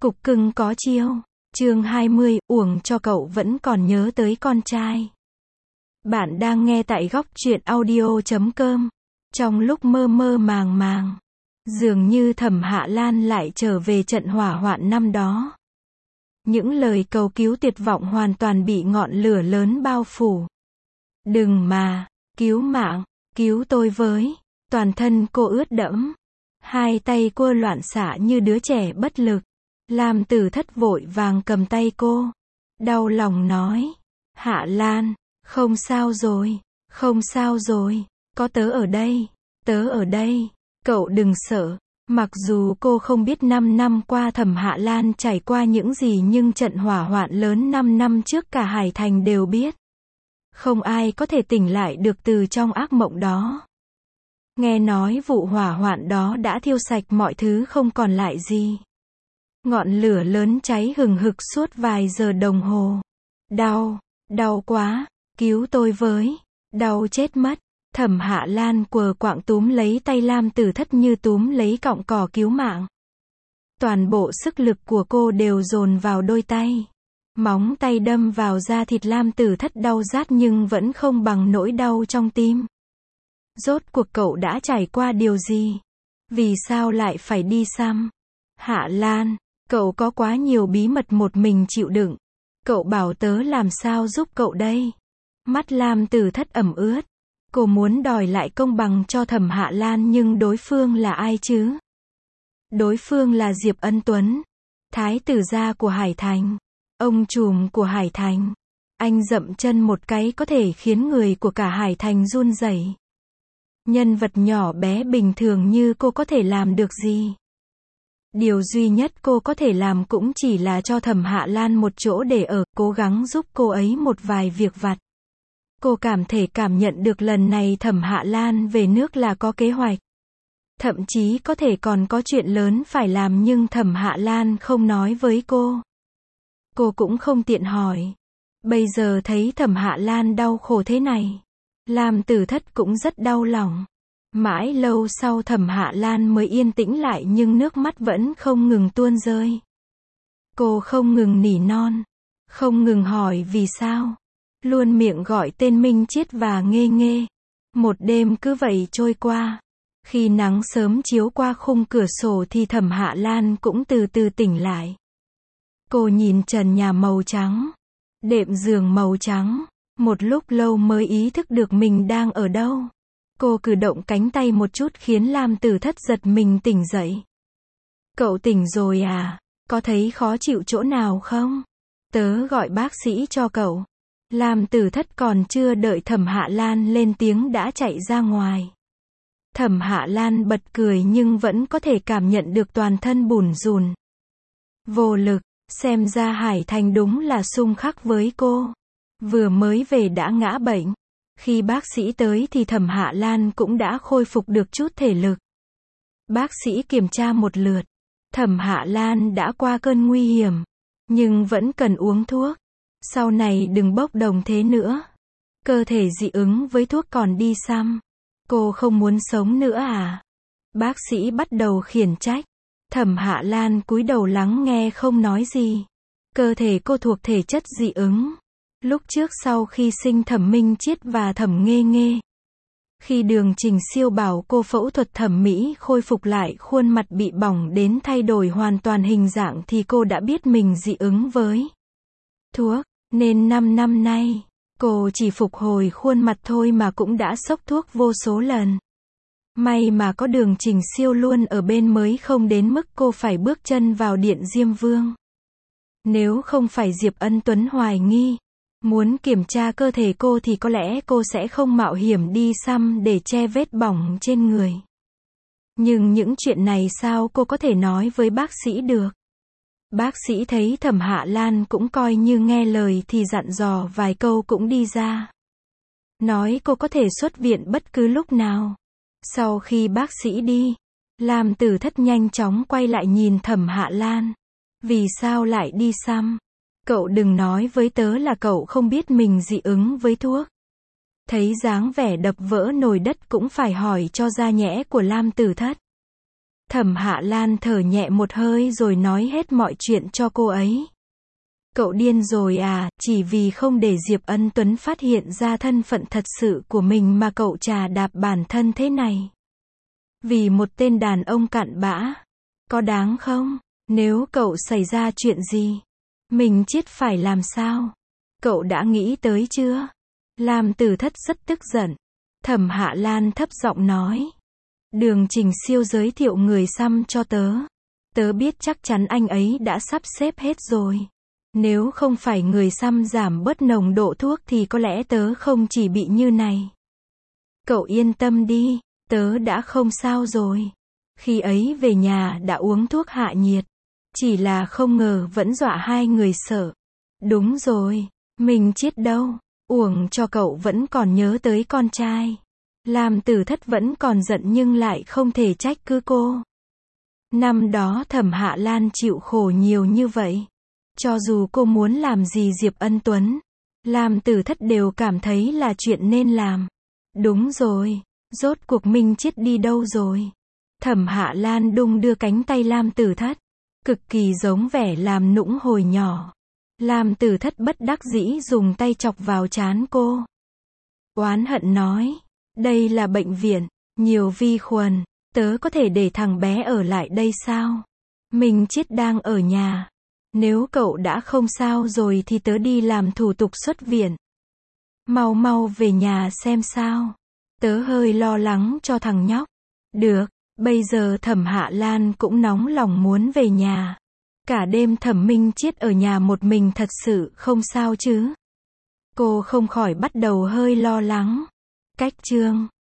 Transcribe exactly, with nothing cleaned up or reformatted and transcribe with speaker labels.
Speaker 1: Cục cưng có chiêu. Chương hai mươi, uổng cho cậu vẫn còn nhớ tới con trai. Bạn đang nghe tại góc truyện audio chấm com. Trong lúc mơ mơ màng màng, dường như Thẩm Hạ Lan lại trở về trận hỏa hoạn năm đó. Những lời cầu cứu tuyệt vọng hoàn toàn bị ngọn lửa lớn bao phủ. Đừng mà, cứu mạng, cứu tôi với. Toàn thân cô ướt đẫm. Hai tay cô loạn xạ như đứa trẻ bất lực. Lam Tử Thất vội vàng cầm tay cô. Đau lòng nói. Hạ Lan, không sao rồi, không sao rồi, có tớ ở đây, tớ ở đây, cậu đừng sợ. Mặc dù cô không biết năm năm qua Thẩm Hạ Lan trải qua những gì nhưng trận hỏa hoạn lớn năm năm trước cả Hải Thành đều biết. Không ai có thể tỉnh lại được từ trong ác mộng đó. Nghe nói vụ hỏa hoạn đó đã thiêu sạch mọi thứ không còn lại gì. Ngọn lửa lớn cháy hừng hực suốt vài giờ đồng hồ. Đau, đau quá, cứu tôi với, đau chết mất. Thẩm Hạ Lan quờ quạng túm lấy tay Lam Tử Thất như túm lấy cọng cỏ cứu mạng. Toàn bộ sức lực của cô đều dồn vào đôi tay. Móng tay đâm vào da thịt Lam Tử Thất đau rát nhưng vẫn không bằng nỗi đau trong tim. Rốt cuộc cậu đã trải qua điều gì? Vì sao lại phải đi xăm? Hạ Lan, cậu có quá nhiều bí mật một mình chịu đựng. Cậu bảo tớ làm sao giúp cậu đây? Mắt Lam Tử Thất ẩm ướt. Cô muốn đòi lại công bằng cho Thẩm Hạ Lan nhưng đối phương là ai chứ? Đối phương là Diệp Ân Tuấn, thái tử gia của Hải Thành, ông trùm của Hải Thành. Anh dậm chân một cái có thể khiến người của cả Hải Thành run rẩy. Nhân vật nhỏ bé bình thường như cô có thể làm được gì? Điều duy nhất cô có thể làm cũng chỉ là cho Thẩm Hạ Lan một chỗ để ở, cố gắng giúp cô ấy một vài việc vặt. Cô cảm thể cảm nhận được lần này Thẩm Hạ Lan về nước là có kế hoạch. Thậm chí có thể còn có chuyện lớn phải làm nhưng Thẩm Hạ Lan không nói với cô. Cô cũng không tiện hỏi. Bây giờ thấy Thẩm Hạ Lan đau khổ thế này, Lam Tử Thất cũng rất đau lòng. Mãi lâu sau Thẩm Hạ Lan mới yên tĩnh lại nhưng nước mắt vẫn không ngừng tuôn rơi. Cô không ngừng nỉ non, không ngừng hỏi vì sao. Luôn miệng gọi tên Minh Chiết và Nghê Nghê. Một đêm cứ vậy trôi qua. Khi nắng sớm chiếu qua khung cửa sổ thì Thẩm Hạ Lan cũng từ từ tỉnh lại. Cô nhìn trần nhà màu trắng, đệm giường màu trắng. Một lúc lâu mới ý thức được mình đang ở đâu. Cô cử động cánh tay một chút khiến Lam Tử Thất giật mình tỉnh dậy. Cậu tỉnh rồi à? Có thấy khó chịu chỗ nào không? Tớ gọi bác sĩ cho cậu. Lam Tử Thất còn chưa đợi Thẩm Hạ Lan lên tiếng đã chạy ra ngoài. Thẩm Hạ Lan bật cười nhưng vẫn có thể cảm nhận được toàn thân bủn rủn. Vô lực, xem ra Hải Thành đúng là xung khắc với cô. Vừa mới về đã ngã bệnh. Khi bác sĩ tới thì Thẩm Hạ Lan cũng đã khôi phục được chút thể lực. Bác sĩ kiểm tra một lượt. Thẩm Hạ Lan đã qua cơn nguy hiểm, nhưng vẫn cần uống thuốc. Sau này đừng bốc đồng thế nữa. Cơ thể dị ứng với thuốc còn đi xăm. Cô không muốn sống nữa à? Bác sĩ bắt đầu khiển trách. Thẩm Hạ Lan cúi đầu lắng nghe không nói gì. Cơ thể cô thuộc thể chất dị ứng. Lúc trước sau khi sinh Thẩm Minh Chiết và Thẩm Nghê Nghê, khi Đường Trình Siêu bảo cô phẫu thuật thẩm mỹ khôi phục lại khuôn mặt bị bỏng đến thay đổi hoàn toàn hình dạng thì cô đã biết mình dị ứng với thuốc. Nên năm năm nay, cô chỉ phục hồi khuôn mặt thôi mà cũng đã xốc thuốc vô số lần. May mà có Đường Trình Siêu luôn ở bên mới không đến mức cô phải bước chân vào điện Diêm Vương. Nếu không phải Diệp Ân Tuấn hoài nghi, muốn kiểm tra cơ thể cô thì có lẽ cô sẽ không mạo hiểm đi xăm để che vết bỏng trên người. Nhưng những chuyện này sao cô có thể nói với bác sĩ được? Bác sĩ thấy Thẩm Hạ Lan cũng coi như nghe lời thì dặn dò vài câu cũng đi ra. Nói cô có thể xuất viện bất cứ lúc nào. Sau khi bác sĩ đi, Lam Tử Thất nhanh chóng quay lại nhìn Thẩm Hạ Lan. Vì sao lại đi xăm? Cậu đừng nói với tớ là cậu không biết mình dị ứng với thuốc. Thấy dáng vẻ đập vỡ nồi đất cũng phải hỏi cho ra nhẽ của Lam Tử Thất. Thẩm Hạ Lan thở nhẹ một hơi rồi nói hết mọi chuyện cho cô ấy. Cậu điên rồi à, chỉ vì không để Diệp Ân Tuấn phát hiện ra thân phận thật sự của mình mà cậu trà đạp bản thân thế này. Vì một tên đàn ông cặn bã. Có đáng không? Nếu cậu xảy ra chuyện gì, mình chết phải làm sao? Cậu đã nghĩ tới chưa? Lam Tử Thất rất tức giận. Thẩm Hạ Lan thấp giọng nói. Đường Trình Siêu giới thiệu người xăm cho tớ. Tớ biết chắc chắn anh ấy đã sắp xếp hết rồi. Nếu không phải người xăm giảm bớt nồng độ thuốc thì có lẽ tớ không chỉ bị như này. Cậu yên tâm đi, tớ đã không sao rồi. Khi ấy về nhà đã uống thuốc hạ nhiệt. Chỉ là không ngờ vẫn dọa hai người sợ. Đúng rồi, mình chết đâu. Uổng cho cậu vẫn còn nhớ tới con trai. Lam Tử Thất vẫn còn giận nhưng lại không thể trách cứ cô. Năm đó Thẩm Hạ Lan chịu khổ nhiều như vậy. Cho dù cô muốn làm gì Diệp Ân Tuấn, Lam Tử Thất đều cảm thấy là chuyện nên làm. Đúng rồi, rốt cuộc Minh Chiết đi đâu rồi? Thẩm Hạ Lan đung đưa cánh tay Lam Tử Thất, cực kỳ giống vẻ làm nũng hồi nhỏ. Lam Tử Thất bất đắc dĩ dùng tay chọc vào trán cô. Oán hận nói, đây là bệnh viện, nhiều vi khuẩn, tớ có thể để thằng bé ở lại đây sao? Minh Chiết đang ở nhà. Nếu cậu đã không sao rồi thì tớ đi làm thủ tục xuất viện. Mau mau về nhà xem sao. Tớ hơi lo lắng cho thằng nhóc. Được, bây giờ Thẩm Hạ Lan cũng nóng lòng muốn về nhà. Cả đêm Thẩm Minh Chiết ở nhà một mình thật sự không sao chứ. Cô không khỏi bắt đầu hơi lo lắng. Cách chương